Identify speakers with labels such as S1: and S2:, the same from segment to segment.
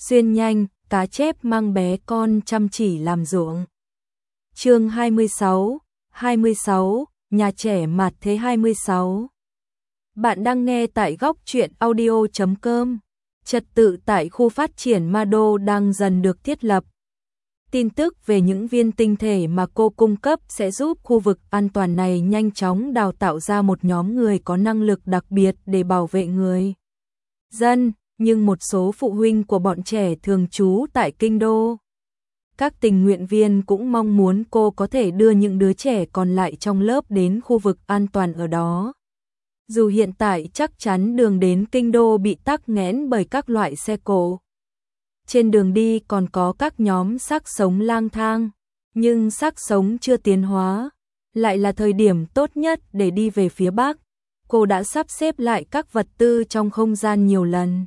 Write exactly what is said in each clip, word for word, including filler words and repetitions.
S1: xuyên nhanh, cá chép mang bé con chăm chỉ làm ruộng. Chương hai mươi sáu, hai mươi sáu, nhà trẻ mặt thế hai mươi sáu. Bạn đang nghe tại góc truyện audio chấm com. Trật tự tại khu phát triển Ma Đô đang dần được thiết lập. Tin tức về những viên tinh thể mà cô cung cấp sẽ giúp khu vực an toàn này nhanh chóng đào tạo ra một nhóm người có năng lực đặc biệt để bảo vệ người dân, nhưng một số phụ huynh của bọn trẻ thường trú tại kinh đô. Các tình nguyện viên cũng mong muốn cô có thể đưa những đứa trẻ còn lại trong lớp đến khu vực an toàn ở đó. Dù hiện tại chắc chắn đường đến kinh đô bị tắc nghẽn bởi các loại xe cộ. Trên đường đi còn có các nhóm xác sống lang thang, nhưng xác sống chưa tiến hóa, lại là thời điểm tốt nhất để đi về phía Bắc. Cô đã sắp xếp lại các vật tư trong không gian nhiều lần.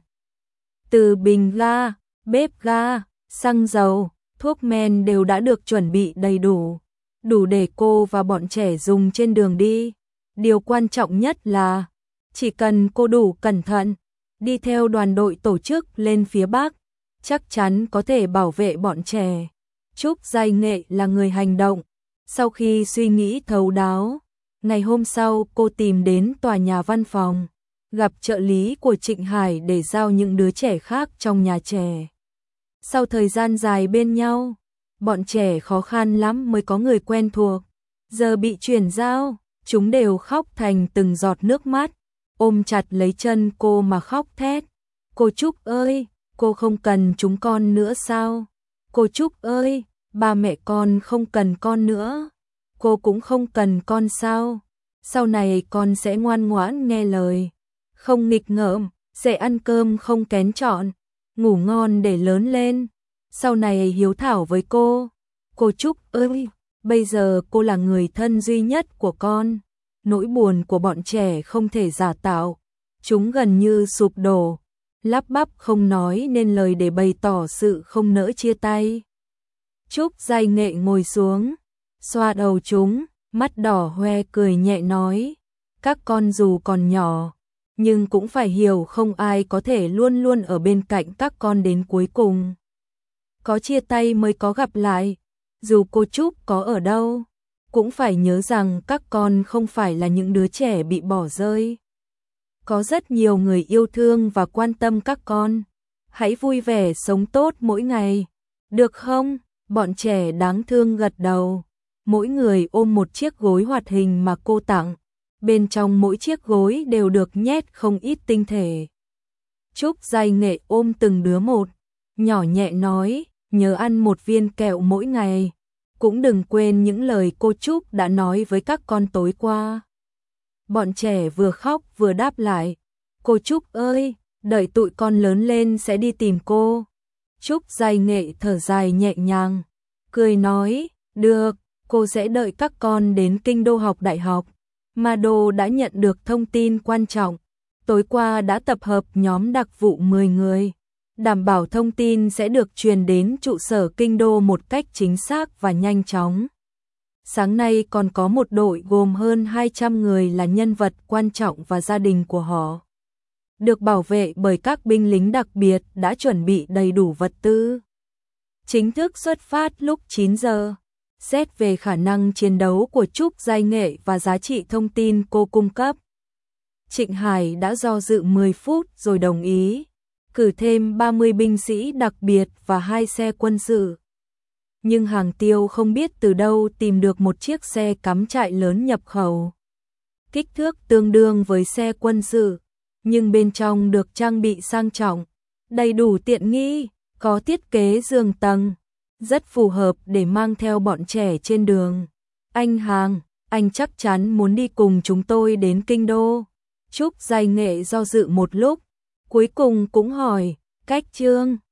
S1: Từ bình ga, bếp ga, xăng dầu, thuốc men đều đã được chuẩn bị đầy đủ, đủ để cô và bọn trẻ dùng trên đường đi. Điều quan trọng nhất là, chỉ cần cô đủ cẩn thận, đi theo đoàn đội tổ chức lên phía Bắc, chắc chắn có thể bảo vệ bọn trẻ. Trúc Giai Nghệ là người hành động. Sau khi suy nghĩ thấu đáo, ngày hôm sau cô tìm đến tòa nhà văn phòng, gặp trợ lý của Trịnh Hải để giao những đứa trẻ khác trong nhà trẻ. Sau thời gian dài bên nhau, bọn trẻ khó khăn lắm mới có người quen thuộc. Giờ bị chuyển giao, chúng đều khóc thành từng giọt nước mắt, ôm chặt lấy chân cô mà khóc thét. Cô Trúc ơi, cô không cần chúng con nữa sao? Cô Trúc ơi, ba mẹ con không cần con nữa. Cô cũng không cần con sao? Sau này con sẽ ngoan ngoãn nghe lời, không nghịch ngợm, sẽ ăn cơm không kén chọn, ngủ ngon để lớn lên. Sau này hiếu thảo với cô. Cô Trúc ơi, bây giờ cô là người thân duy nhất của con. Nỗi buồn của bọn trẻ không thể giả tạo, chúng gần như sụp đổ, lắp bắp không nói nên lời để bày tỏ sự không nỡ chia tay. Trúc Giai Nghệ ngồi xuống, xoa đầu chúng, mắt đỏ hoe cười nhẹ nói, các con dù còn nhỏ, nhưng cũng phải hiểu không ai có thể luôn luôn ở bên cạnh các con đến cuối cùng. Có chia tay mới có gặp lại, dù cô Trúc có ở đâu, cũng phải nhớ rằng các con không phải là những đứa trẻ bị bỏ rơi. Có rất nhiều người yêu thương và quan tâm các con. Hãy vui vẻ sống tốt mỗi ngày, được không? Bọn trẻ đáng thương gật đầu. Mỗi người ôm một chiếc gối hoạt hình mà cô tặng. Bên trong mỗi chiếc gối đều được nhét không ít tinh thể. Trúc Giai Nghệ ôm từng đứa một, nhỏ nhẹ nói, nhớ ăn một viên kẹo mỗi ngày. Cũng đừng quên những lời cô Trúc đã nói với các con tối qua. Bọn trẻ vừa khóc vừa đáp lại, cô Trúc ơi, đợi tụi con lớn lên sẽ đi tìm cô. Trúc Giai Nghệ thở dài nhẹ nhàng, cười nói, được, cô sẽ đợi các con đến kinh đô học đại học. Ma Đô đã nhận được thông tin quan trọng, tối qua đã tập hợp nhóm đặc vụ mười người, đảm bảo thông tin sẽ được truyền đến trụ sở kinh đô một cách chính xác và nhanh chóng. Sáng nay còn có một đội gồm hơn hai trăm người là nhân vật quan trọng và gia đình của họ, được bảo vệ bởi các binh lính đặc biệt đã chuẩn bị đầy đủ vật tư. Chính thức xuất phát lúc chín giờ. Xét về khả năng chiến đấu của Trúc Giai Nghệ và giá trị thông tin cô cung cấp, Trịnh Hải đã do dự mười phút rồi đồng ý, cử thêm ba mươi binh sĩ đặc biệt và hai xe quân sự. Nhưng Hàng Tiêu không biết từ đâu tìm được một chiếc xe cắm trại lớn nhập khẩu. Kích thước tương đương với xe quân sự, nhưng bên trong được trang bị sang trọng, đầy đủ tiện nghi, có thiết kế giường tầng, rất phù hợp để mang theo bọn trẻ trên đường. Anh Hàng, anh chắc chắn muốn đi cùng chúng tôi đến kinh đô. Trúc Giai Nghệ do dự một lúc, cuối cùng cũng hỏi, Cách Trương,